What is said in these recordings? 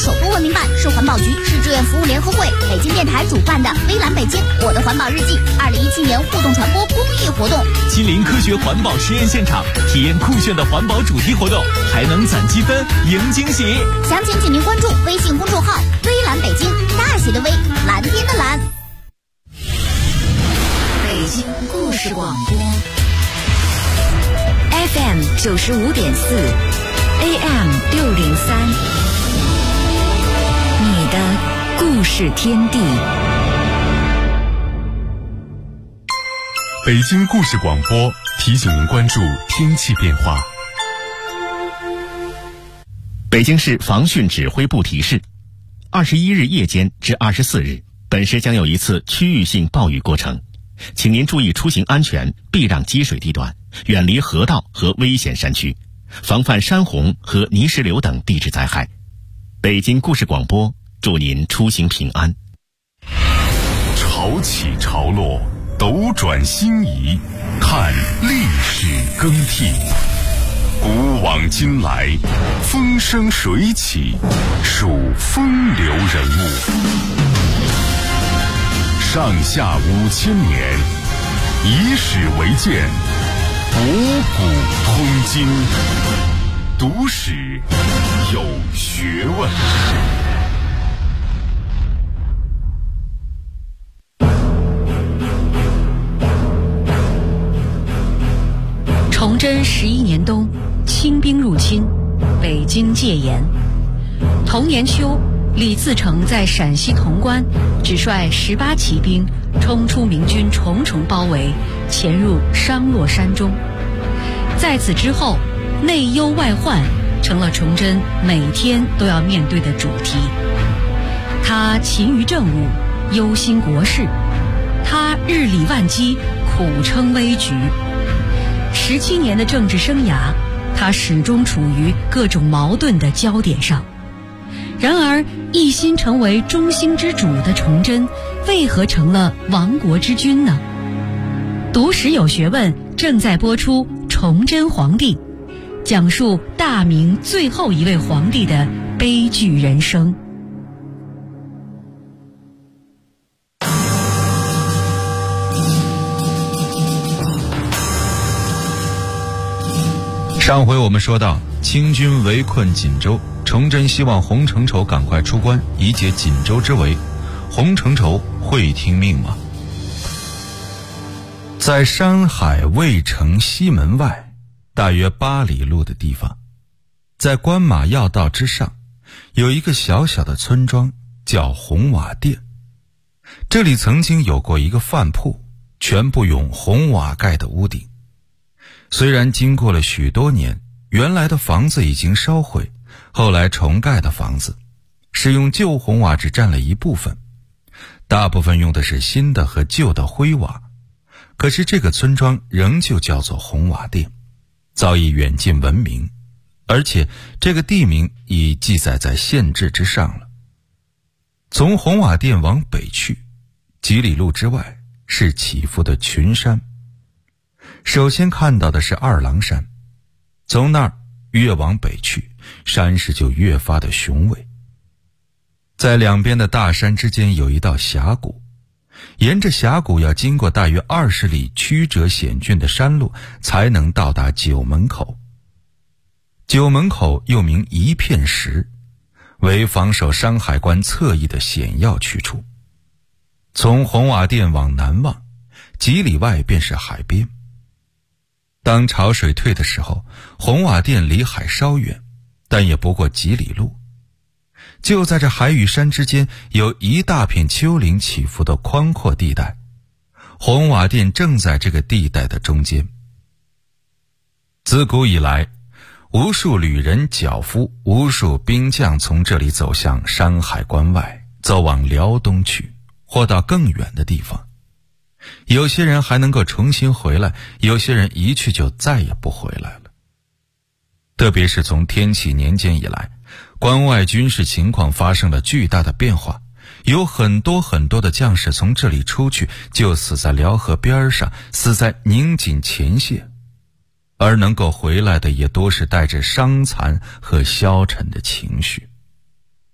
首都文明办、市环保局、市志愿服务联合会、北京电台主办的微蓝北京我的环保日记2017年互动传播公益活动， 亲临科学环保实验现场，体验酷炫的环保主题活动，还能攒积分赢惊喜。 详情请您关注微信公众号微蓝北京，大写的微，蓝天的蓝。 北京故事广播 FM 95.4 AM 603，你的故事天地。 北京故事广播提醒您关注天气变化。 北京市防汛指挥部提示，21日夜间至24日，本市将有一次区域性暴雨过程，请您注意出行安全，避让积水地段，远离河道和危险山区，防范山洪和泥石流等地质灾害。北京故事广播祝您出行平安。 潮起潮落，斗转星移，看历史更替。古往今来，风生水起，数风流人物。上下5000年，以史为鉴，博古通今，读史有学问。 崇祯11年冬，清兵入侵，北京戒严。同年秋，李自成在陕西潼关只率18骑兵冲出明军重重包围，潜入商洛山中。在此之后，内忧外患成了崇祯每天都要面对的主题。他勤于政务，忧心国事；他日理万机，苦撑危局。17年的政治生涯，他始终处于各种矛盾的焦点上。然而，一心成为中兴之主的崇祯，为何成了亡国之君呢？读史有学问正在播出《崇祯皇帝》，讲述大明最后一位皇帝的悲剧人生。 上回我们说到，清军围困锦州，崇祯希望洪承畴赶快出关，以解锦州之围。洪承畴会听命吗？在山海卫城西门外，大约8里路的地方，在关马要道之上，有一个小小的村庄，叫红瓦店。这里曾经有过一个饭铺，全部用红瓦盖的屋顶。虽然经过了许多年，原来的房子已经烧毁，后来重盖的房子是用旧红瓦只占了一部分，大部分用的是新的和旧的灰瓦。可是这个村庄仍旧叫做红瓦店，早已远近闻名，而且这个地名已记载在县志之上了。从红瓦店往北去几里路之外，是起伏的群山。首先看到的是二郎山，从那儿越往北去，山势就越发的雄伟。在两边的大山之间有一道峡谷，沿着峡谷要经过大约20里曲折险峻的山路，才能到达九门口。九门口又名一片石，为防守山海关侧翼的险要去处。从红瓦店往南望，几里外便是海边。当潮水退的时候，红瓦店离海稍远，但也不过几里路。就在这海与山之间，有一大片丘陵起伏的宽阔地带，红瓦店正在这个地带的中间。自古以来，无数旅人脚夫，无数兵将从这里走向山海关外，走往辽东去，或到更远的地方。有些人还能够重新回来，有些人一去就再也不回来了。特别是从天启年间以来，关外军事情况发生了巨大的变化，有很多的将士从这里出去，就死在辽河边上，死在宁锦前线，而能够回来的也多是带着伤残和消沉的情绪。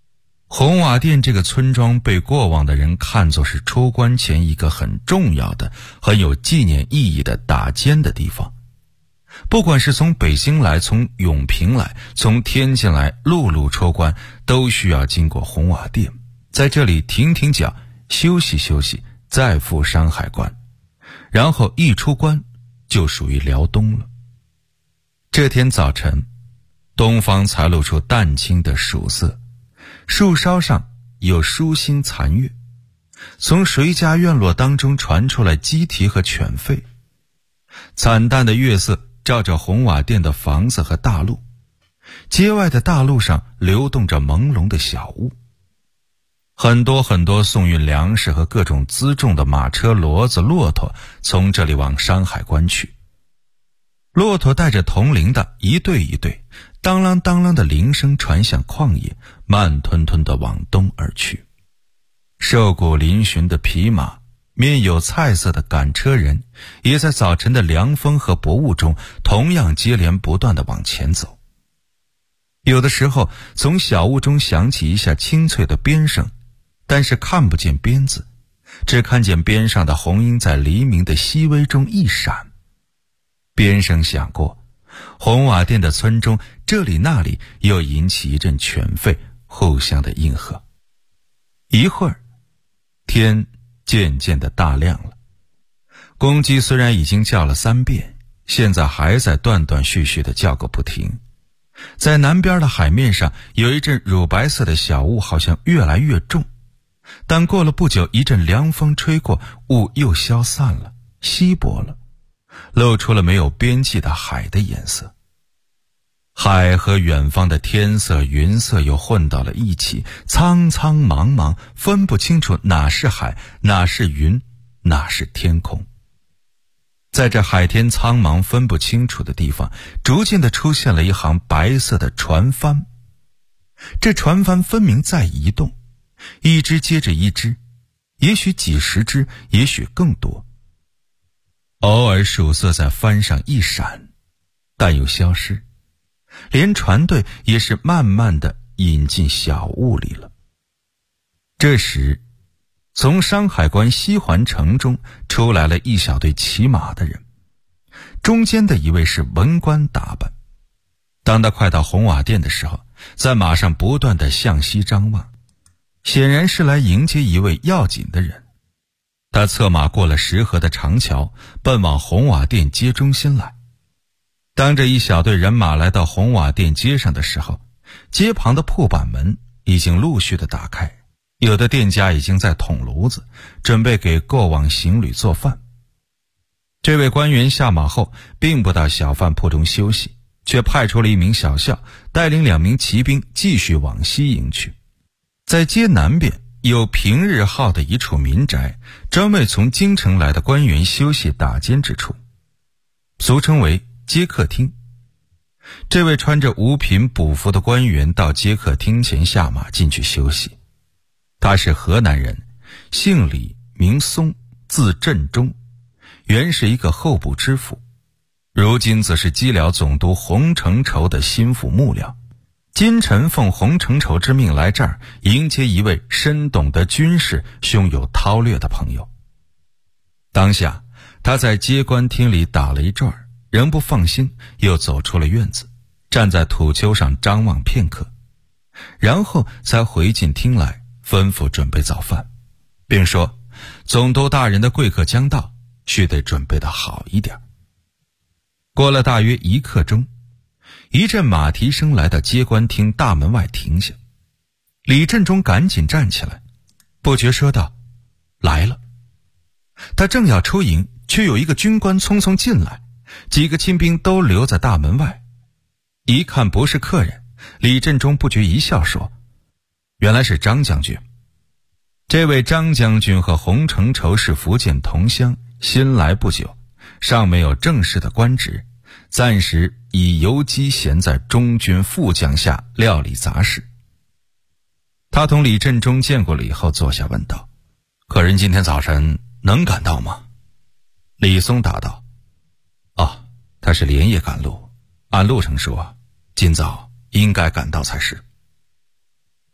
红瓦店这个村庄被过往的人看作是出关前一个很重要的、很有纪念意义的打尖的地方。不管是从北京来、从永平来、从天津来，陆路出关都需要经过红瓦店，在这里停停脚，休息休息，再赴山海关，然后一出关就属于辽东了。这天早晨，东方才露出淡青的曙色，树梢上有疏星残月，从谁家院落当中传出来鸡啼和犬吠。惨淡的月色照着红瓦店的房子和大路，街外的大路上流动着朦胧的小雾，很多很多送运粮食和各种辎重的马车、骡子、骆驼从这里往山海关去。骆驼带着铜铃的一对一对，当啷当啷的铃声传向旷野，慢吞吞地往东而去。瘦骨嶙峋的匹马，面有菜色的赶车人，也在早晨的凉风和薄雾中同样接连不断地往前走。有的时候从小雾中响起一下清脆的鞭声，但是看不见鞭子，只看见鞭上的红缨在黎明的熹微中一闪。鞭声响过，红瓦店的村中这里那里又引起一阵犬吠，互相的应和。一会儿，天渐渐的大亮了。公鸡虽然已经叫了3遍，现在还在断断续续的叫个不停。在南边的海面上有一阵乳白色的小雾，好像越来越重，但过了不久，一阵凉风吹过，雾又消散了，稀薄了，露出了没有边际的海的颜色。海和远方的天色、云色又混到了一起，苍苍茫茫，分不清楚哪是海，哪是云，哪是天空。在这海天苍茫分不清楚的地方，逐渐地出现了一行白色的船帆。这船帆分明在移动，一只接着一只，也许几十只，也许更多。偶尔曙色在帆上一闪，但又消失，连船队也是慢慢地引进小雾里了。这时，从山海关西环城中出来了一小队骑马的人，中间的一位是文官打扮。当他快到红瓦店的时候，在马上不断地向西张望，显然是来迎接一位要紧的人。他策马过了石河的长桥，奔往红瓦店街中心来。当这一小队人马来到红瓦店街上的时候，街旁的铺板门已经陆续的打开，有的店家已经在捅炉子，准备给过往行旅做饭。这位官员下马后，并不到小饭铺中休息，却派出了一名小校，带领2名骑兵继续往西迎去。在街南边有平日号的一处民宅，专为从京城来的官员休息打尖之处，俗称为接客厅。这位穿着五品补服的官员到接客厅前下马进去休息。他是河南人，姓李，名松，字振中，原是一个候补知府，如今则是蓟辽总督洪承畴的心腹幕僚。今臣奉洪承畴之命来这儿迎接一位深懂得军事、胸有韬略的朋友。当下他在接官厅里打了一转，仍不放心，又走出了院子，站在土丘上张望片刻，然后才回进厅来吩咐准备早饭，并说总督大人的贵客将到，须得准备得好一点。过了大约1刻钟，一阵马蹄声来到接官厅大门外停下。李振中赶紧站起来，不觉说道：“来了。”他正要出迎，却有一个军官匆匆进来，几个亲兵都留在大门外。一看不是客人，李振中不觉一笑说：“原来是张将军。”这位张将军和洪承畴是福建同乡，新来不久，尚没有正式的官职，暂时以游击闲在中军副将下料理杂事。他同李振中见过了以后，坐下问道：“客人今天早晨能赶到吗？”李松答道：“哦，他是连夜赶路，按路程说，今早应该赶到才是。”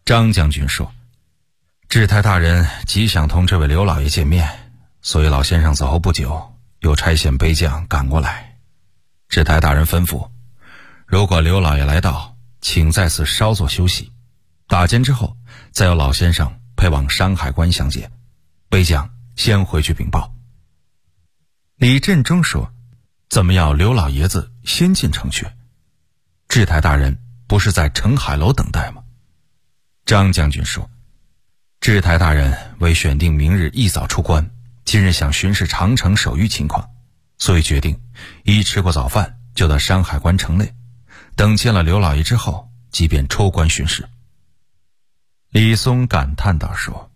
张将军说，智台大人极想同这位刘老爷见面，所以老先生走后不久又差遣背将赶过来。智台大人吩咐，如果刘老爷来到，请在此稍作休息，打尖之后再由老先生配往山海关相见。背将先回去禀报。李振中说，怎么要刘老爷子先进城去？智台大人不是在澄海楼等待吗？张将军说，智台大人为选定明日一早出关，今日想巡视长城守御情况，所以决定一吃过早饭就到山海关城内，等见了刘老爷之后，即便出关巡视。李松感叹道说，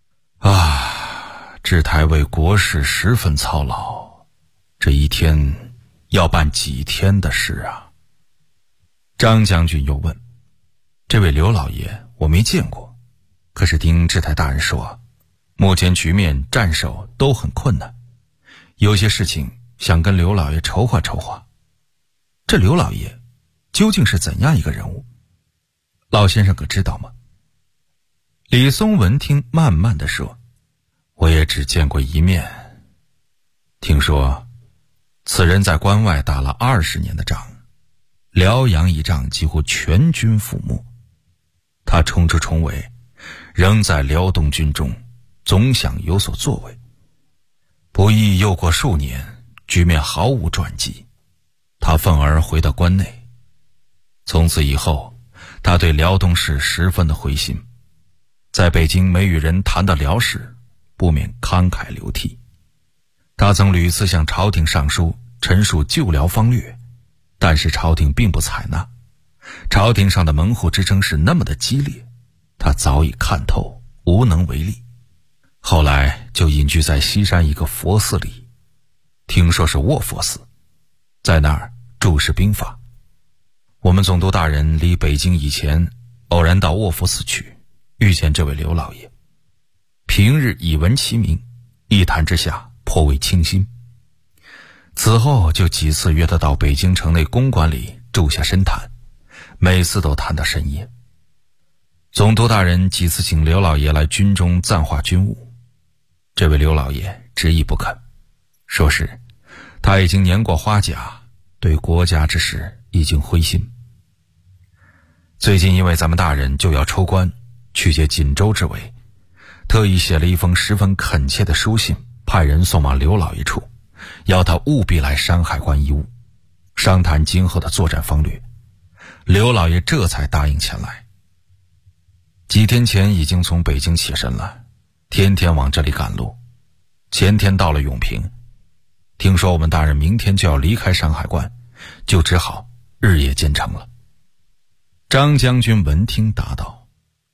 智台为国事十分操劳，这一天要办几天的事啊。张将军又问，这位刘老爷我没见过，可是听智台大人说，目前局面战守都很困难，有些事情想跟刘老爷筹划筹划。这刘老爷究竟是怎样一个人物？老先生可知道吗？李松闻听慢慢地说，我也只见过一面，听说此人在关外打了20年的仗，辽阳一仗几乎全军覆没，他冲出重围，仍在辽东军中总想有所作为，不意又过数年，局面毫无转机，他愤而回到关内。从此以后，他对辽东事十分的灰心，在北京每与人谈到辽事，不免慷慨流涕。他曾屡次向朝廷上书陈述救辽方略，但是朝廷并不采纳。朝廷上的门户之争是那么的激烈，他早已看透，无能为力。后来就隐居在西山一个佛寺里，听说是卧佛寺，在那儿注释兵法。我们总督大人离北京以前，偶然到卧佛寺去，遇见这位刘老爷，平日以闻其名，一谈之下颇为倾心。此后就几次约他到北京城内公馆里住下深谈，每次都谈到深夜。总督大人几次请刘老爷来军中暂化军务，这位刘老爷执意不肯，说是他已经年过花甲，对国家之事已经灰心。最近因为咱们大人就要出关去接锦州之围，特意写了一封十分恳切的书信，派人送往刘老爷处，要他务必来山海关一晤，商谈今后的作战方略。刘老爷这才答应前来。几天前已经从北京起身了，天天往这里赶路，前天到了永平，听说我们大人明天就要离开山海关，就只好日夜兼程了。张将军闻听答道，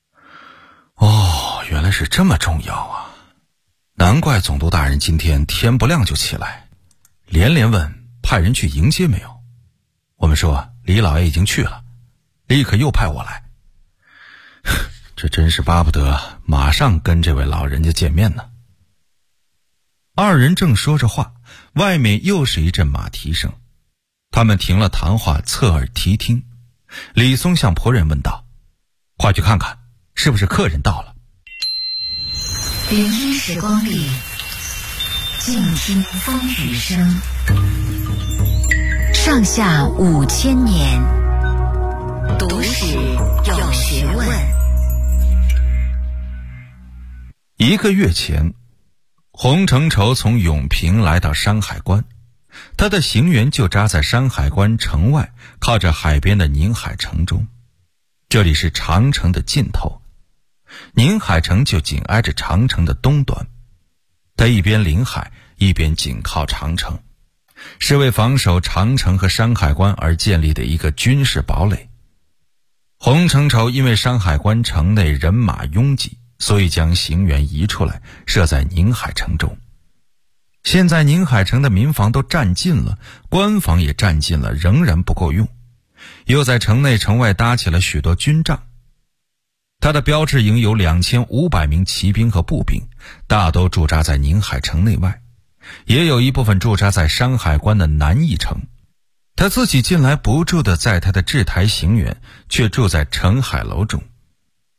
原来是这么重要啊，难怪总督大人今天天不亮就起来，连连问派人去迎接没有。我们说李老爷已经去了，立刻又派我来。这真是巴不得马上跟这位老人家见面呢。二人正说着话，外面又是一阵马蹄声，他们停了谈话，侧耳提听。李松向仆人问道，快去看看是不是客人到了。 林荫时光里，静听风雨声。上下5000年，读史有学问。 1个月前，洪承畴从永平来到山海关，他的行辕就扎在山海关城外靠着海边的宁海城中。这里是长城的尽头，宁海城就紧挨着长城的东端，它一边临海，一边紧靠长城，是为防守长城和山海关而建立的一个军事堡垒。洪承畴因为山海关城内人马拥挤，所以将行辕移出来，设在宁海城中。现在宁海城的民房都占尽了，官房也占尽了，仍然不够用，又在城内城外搭起了许多军帐。他的标志营有2500名骑兵和步兵，大都驻扎在宁海城内外，也有一部分驻扎在山海关的南翼城。他自己近来不住的在他的制台行辕，却住在澄海楼中。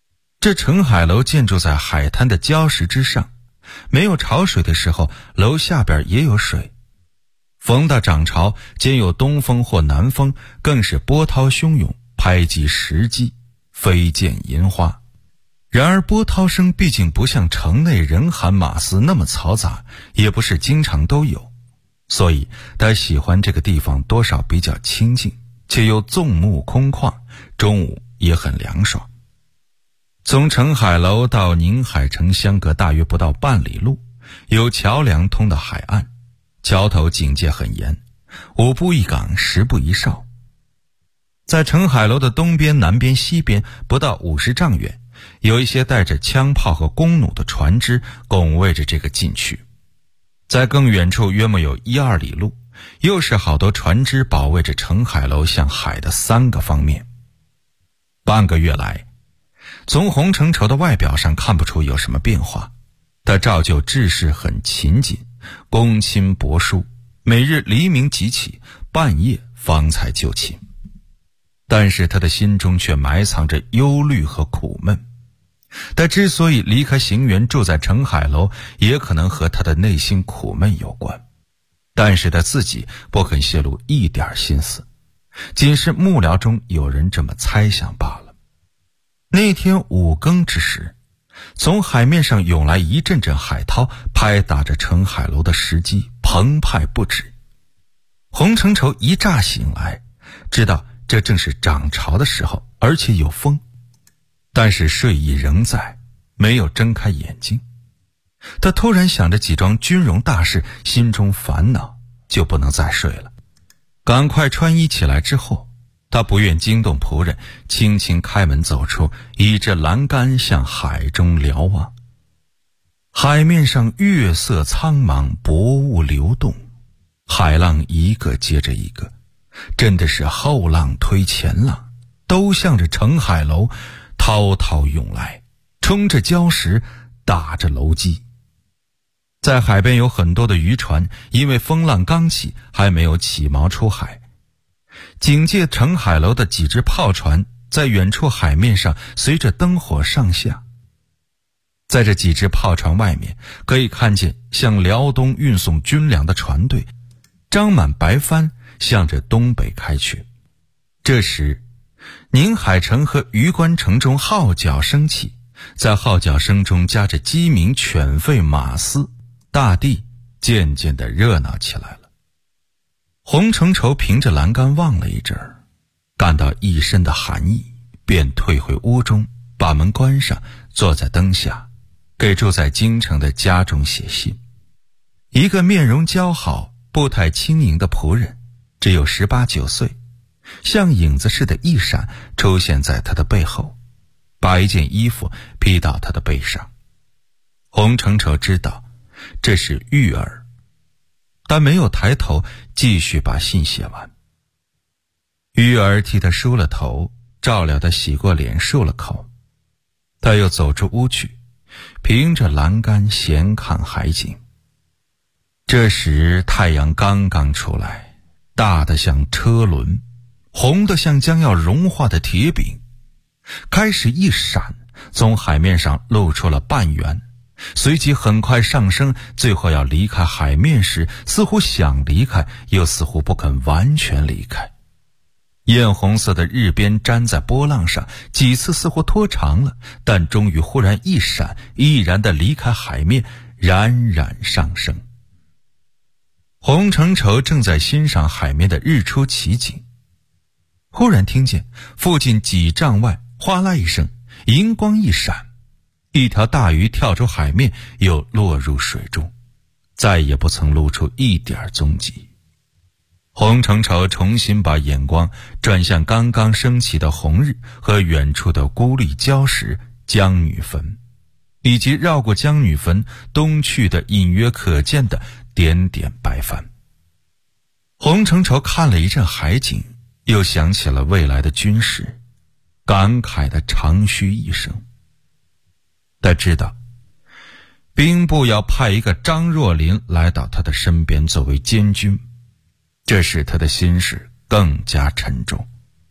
这澄海楼建筑在海滩的礁石之上，没有潮水的时候，楼下边也有水。逢到涨潮，兼有东风或南风，更是波涛汹涌，拍击石击，飞溅银花。然而波涛声毕竟不像城内人喊马嘶那么嘈杂，也不是经常都有，所以他喜欢这个地方多少比较清静，且又纵目空旷，中午也很凉爽。从澄海楼到宁海城相隔大约不到半里路，有桥梁通到海岸，桥头警戒很严，5步一岗，10步一哨。在澄海楼的东边、南边、西边不到50丈远，有一些带着枪炮和弓弩的船只拱卫着这个禁区。在更远处约莫有1-2里路，又是好多船只保卫着澄海楼向海的3个方面。半个月来，从洪承畴的外表上看不出有什么变化，他照旧治事很勤谨，公亲伯淑，每日黎明即起，半夜方才就寝。但是他的心中却埋藏着忧虑和苦闷。他之所以离开行辕住在澄海楼，也可能和他的内心苦闷有关，但是他自己不肯泄露一点心思，仅是幕僚中有人这么猜想罢了。那天5更之时，从海面上涌来一阵阵海涛，拍打着澄海楼的石基，澎湃不止。洪承畴一乍醒来，知道这正是涨潮的时候，而且有风，但是睡意仍在，没有睁开眼睛。他突然想着几桩军容大事，心中烦恼，就不能再睡了。赶快穿衣起来之后，他不愿惊动仆人，轻轻开门走出，倚着栏杆向海中瞭望。海面上月色苍茫，薄雾流动，海浪一个接着一个，真的是后浪推前浪，都向着澄海楼滔滔涌来，冲着礁石，打着楼基。在海边有很多的渔船，因为风浪刚起，还没有起锚出海。警戒澄海楼的几只炮船在远处海面上随着灯火上下。在这几只炮船外面，可以看见向辽东运送军粮的船队张满白帆，向着东北开去。这时宁海城和榆关城中号角声起，在号角声中夹着鸡鸣犬吠马嘶，大地渐渐地热闹起来了。洪承畴凭着栏杆望了一阵儿，感到一身的寒意，便退回屋中，把门关上，坐在灯下，给住在京城的家中写信。一个面容姣好、步态轻盈的仆人，只有18、19岁，像影子似的一闪出现在他的背后，把一件衣服披到他的背上。洪承畴知道这是玉儿，但没有抬头，继续把信写完。玉儿替他梳了头，照料他洗过脸，漱了口。他又走出屋去，凭着栏杆闲看海景。这时太阳刚刚出来，大的像车轮，红的像将要融化的铁饼，开始一闪，从海面上露出了半圆，随即很快上升，最后要离开海面时，似乎想离开，又似乎不肯完全离开。艳红色的日边粘在波浪上，几次似乎拖长了，但终于忽然一闪，毅然地离开海面，冉冉上升。洪承畴正在欣赏海面的日出奇景，忽然听见附近几丈外哗啦一声，银光一闪，一条大鱼跳出海面，又落入水中，再也不曾露出一点踪迹。洪承畴重新把眼光转向刚刚升起的红日和远处的孤立礁石江女坟，以及绕过江女坟东去的隐约可见的点点白帆。洪承畴看了一阵海景，又想起了未来的军事，感慨的长吁一声。他知道兵部要派一个张若麟来到他的身边作为监军，这使他的心事更加沉重。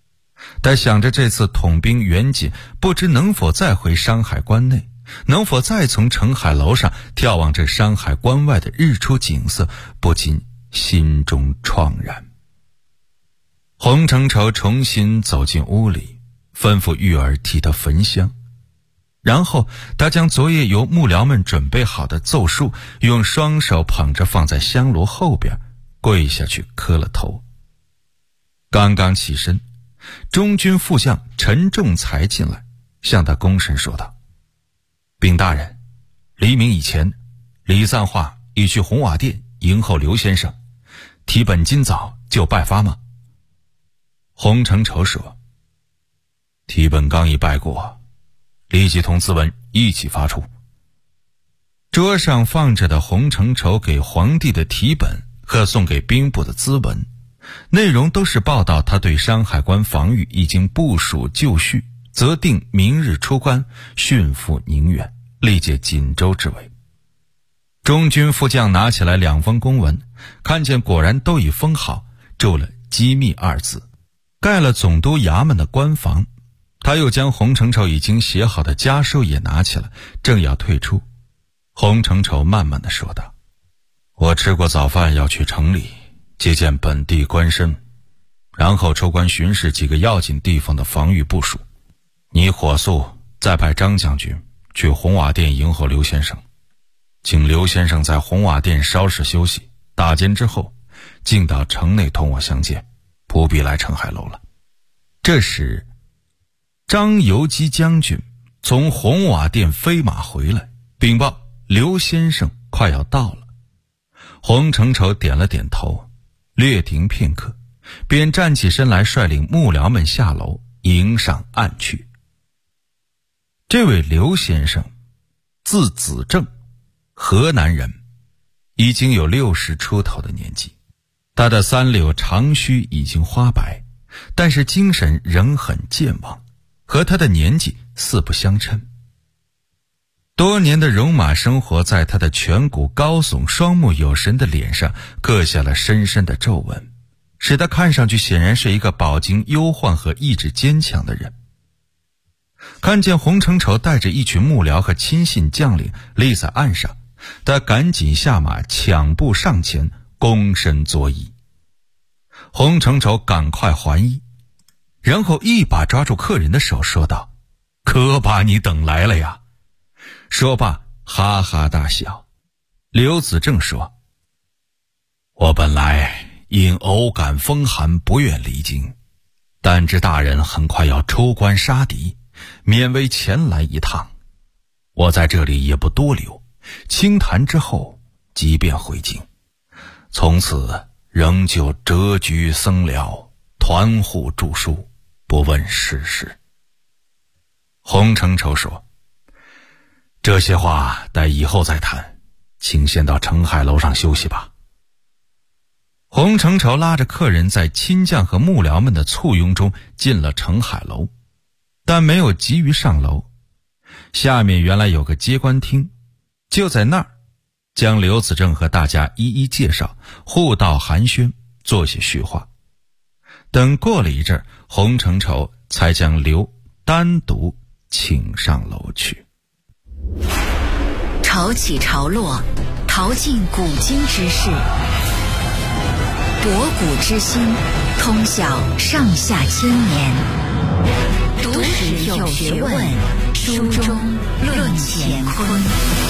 但想着这次统兵援锦不知能否再回山海关内，能否再从澄海楼上眺望这山海关外的日出景色，不禁心中怆然。洪承畴重新走进屋里，吩咐玉儿替他焚香，然后他将昨夜由幕僚们准备好的奏书用双手捧着放在香炉后边，跪下去磕了头。刚刚起身，中军副将陈仲才进来，向他躬身说道：禀大人，黎明以前，李赞化已去红瓦殿迎候刘先生，提本今早就拜发吗？洪承畴说：提本刚已拜过，立即同自文一起发出。桌上放着的洪承畴给皇帝的题本和送给兵部的咨文，内容都是报道他对山海关防御已经部署就绪，择定明日出关，迅赴宁远，力解锦州之围。中军副将拿起来2封公文，看见果然都已封好，注了机密2字，盖了总督衙门的官房。他又将洪承畴已经写好的家书也拿起来，正要退出，洪承畴慢慢地说道：我吃过早饭要去城里接见本地官绅，然后出关巡视几个要紧地方的防御部署。你火速再派张将军去红瓦殿迎候刘先生，请刘先生在红瓦殿稍事休息，打尖之后进到城内同我相见，不必来澄海楼了。这时张游基将军从红瓦殿飞马回来，禀报刘先生快要到了。洪承畴点了点头，略停片刻，便站起身来，率领幕僚们下楼迎上岸去。这位刘先生字子正，河南人，已经有60出头的年纪，他的3绺长须已经花白，但是精神仍很健忘，和他的年纪似不相称。多年的戎马生活在他的颧骨高耸、双目有神的脸上刻下了深深的皱纹，使他看上去显然是一个饱经忧患和意志坚强的人。看见洪承畴带着一群幕僚和亲信将领立在岸上，他赶紧下马，抢步上前，躬身作揖。洪承畴赶快还揖，然后一把抓住客人的手，说道：可把你等来了呀。说罢哈哈大笑。刘子正说：我本来因偶感风寒不愿离京，但知大人很快要出关杀敌，勉为前来一趟，我在这里也不多留，清谈之后即便回京，从此仍旧谪居僧寮，团户著书，不问世事。洪承畴说：这些话待以后再谈，请先到澄海楼上休息吧。洪承畴拉着客人在亲将和幕僚们的簇拥中进了澄海楼，但没有急于上楼。下面原来有个接官厅，就在那儿将刘子正和大家一一介绍，互道寒暄，做些叙话。等过了一阵，洪承畴才将刘单独请上楼去。 潮起潮落，淘尽古今之事，博古之心，通晓上下千年。读史有学问，书中论乾坤。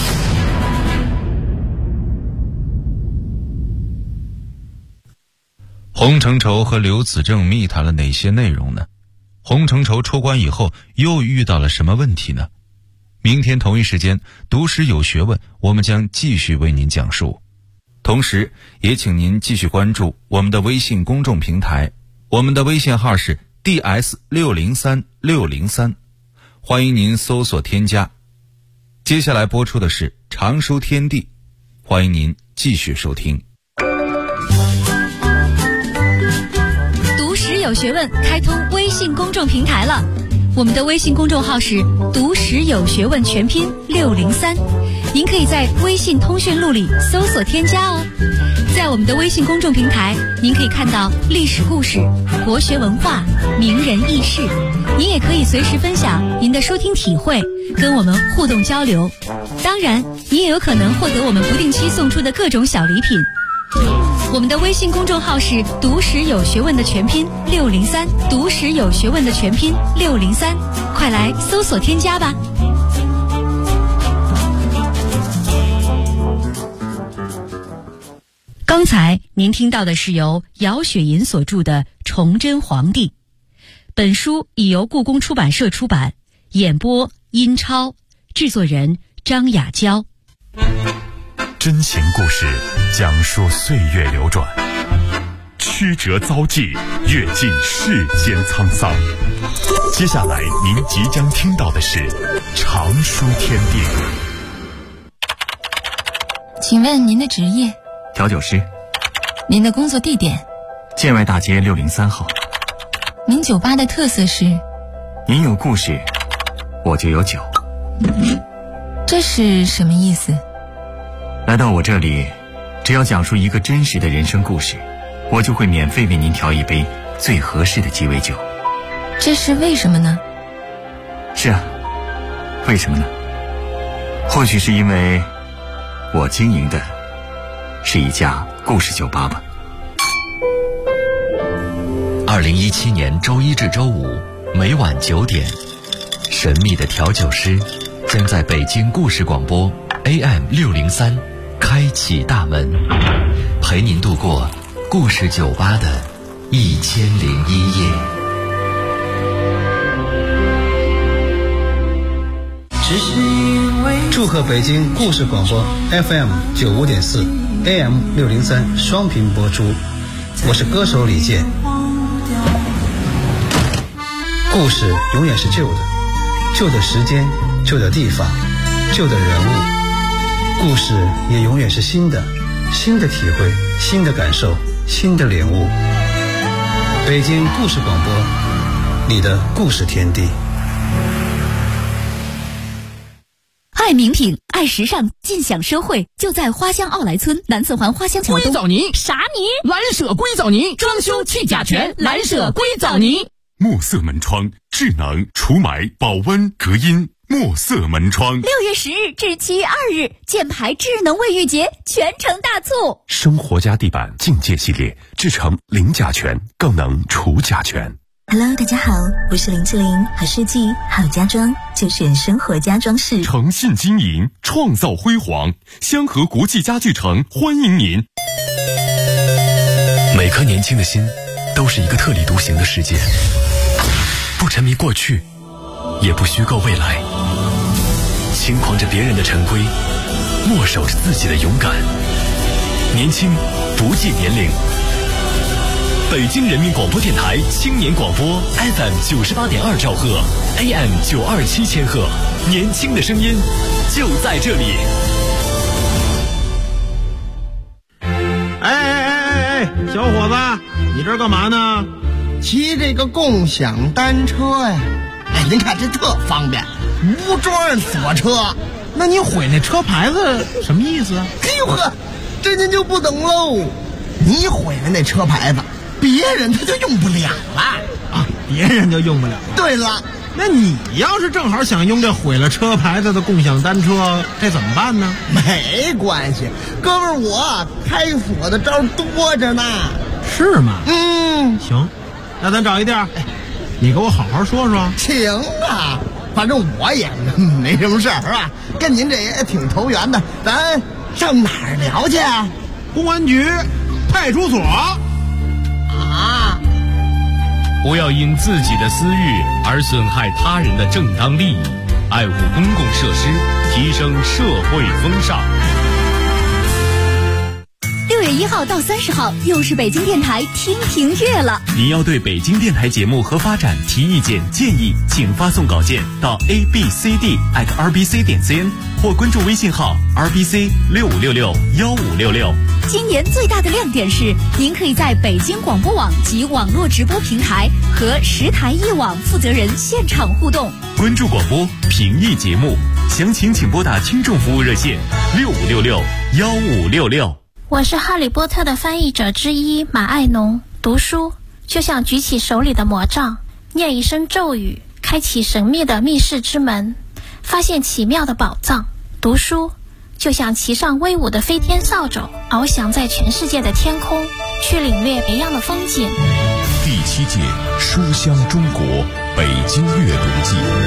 洪承畴和刘子正密谈了哪些内容呢？洪承畴出关以后又遇到了什么问题呢？明天同一时间，读史有学问，我们将继续为您讲述。同时也请您继续关注我们的微信公众平台，我们的微信号是 DS603603，欢迎您搜索添加。接下来播出的是常书天地，欢迎您继续收听。 读史有学问开通微信公众平台了，我们的微信公众号是读史有学问全拼603， 您可以在微信通讯录里搜索添加哦。在我们的微信公众平台，您可以看到历史故事、国学文化、名人轶事，您也可以随时分享您的收听体会，跟我们互动交流。当然，您也有可能获得我们不定期送出的各种小礼品。我们的微信公众号是读史有学问的全拼603，读史有学问的全拼603，快来搜索添加吧。刚才您听到的是由姚雪银所著的《崇祯皇帝》，本书已由故宫出版社出版，演播殷超，制作人张雅娇。 真情故事讲述岁月流转，曲折遭际，阅尽世间沧桑。接下来您即将听到的是常书天地。 请问您的职业？ 调酒师。 您的工作地点？ 建外大街603号。 您酒吧的特色是？ 您有故事，我就有酒。 这是什么意思？ 来到我这里，只要讲述一个真实的人生故事，我就会免费为您调一杯最合适的鸡尾酒。 这是为什么呢？ 是啊，为什么呢？或许是因为我经营的是一家故事酒吧吧。 2017年周一至周五每晚9点，神秘的调酒师将在北京故事广播 AM603开启大门，陪您度过故事酒吧的1001夜。 祝贺北京故事广播 FM95.4 AM603 双频播出，我是歌手李健。故事永远是旧的，旧的时间，旧的地方，旧的人物。故事也永远是新的，新的体会，新的感受，新的领悟。北京故事广播，你的故事天地。 爱名品，爱时尚，尽享社会，就在花乡奥莱村南四环花乡桥东。 硅藻泥， 啥泥？ 蓝舍硅藻泥，装修去甲醛，蓝舍硅藻泥。 墨色门窗，智能除霾、保温、隔音。墨色门窗 6月10日至7月2日，箭牌智能卫浴节全城大促。 生活家地板境界系列，制成零甲醛，更能除甲醛。 Hello， 大家好，我是林志玲，好设计好家装就选生活家装饰， 诚信经营，创造辉煌。香河国际家具城欢迎您。 每颗年轻的心都是一个特立独行的世界，不沉迷过去，也不虚构未来，轻狂着别人的陈规，默守着自己的勇敢。年轻不计年龄。北京人民广播电台青年广播 FM98.2兆赫 AM927千赫，年轻的声音就在这里。 哎，小伙子，你这干嘛呢？ 骑这个共享单车呀。哎，您看这特方便，无桩锁车。 那你毁那车牌子什么意思啊？ 哎呦呵，这您就不懂喽。你毁了那车牌子，别人他就用不了了啊！别人就用不了了。 对了， 那你要是正好想用这毁了车牌子的共享单车，这怎么办呢？ 没关系，哥们儿，我开锁的招多着呢。 是吗？ 行， 那咱找一地儿，你给我好好说说。 行啊，反正我也没什么事儿，是吧？跟您这也挺投缘的，咱上哪儿聊去？ 公安局、派出所。 不要因自己的私欲而损害他人的正当利益，爱护公共设施，提升社会风尚。 6月 1号到30号又是北京电台听评月了。 您要对北京电台节目和发展提意见建议，请发送稿件到 abcd@rbc.cn 或关注微信号 rbc65661566。 今年最大的亮点是，您可以在北京广播网及网络直播平台和10台1网负责人现场互动。 关注广播，评议节目，详情请拨打听众服务热线65661566。 我是哈利波特的翻译者之一马爱农。读书就像举起手里的魔杖，念一声咒语，开启神秘的密室之门，发现奇妙的宝藏。读书就像骑上威武的飞天扫帚，翱翔在全世界的天空，去领略别样的风景。 第7届书香中国北京阅读季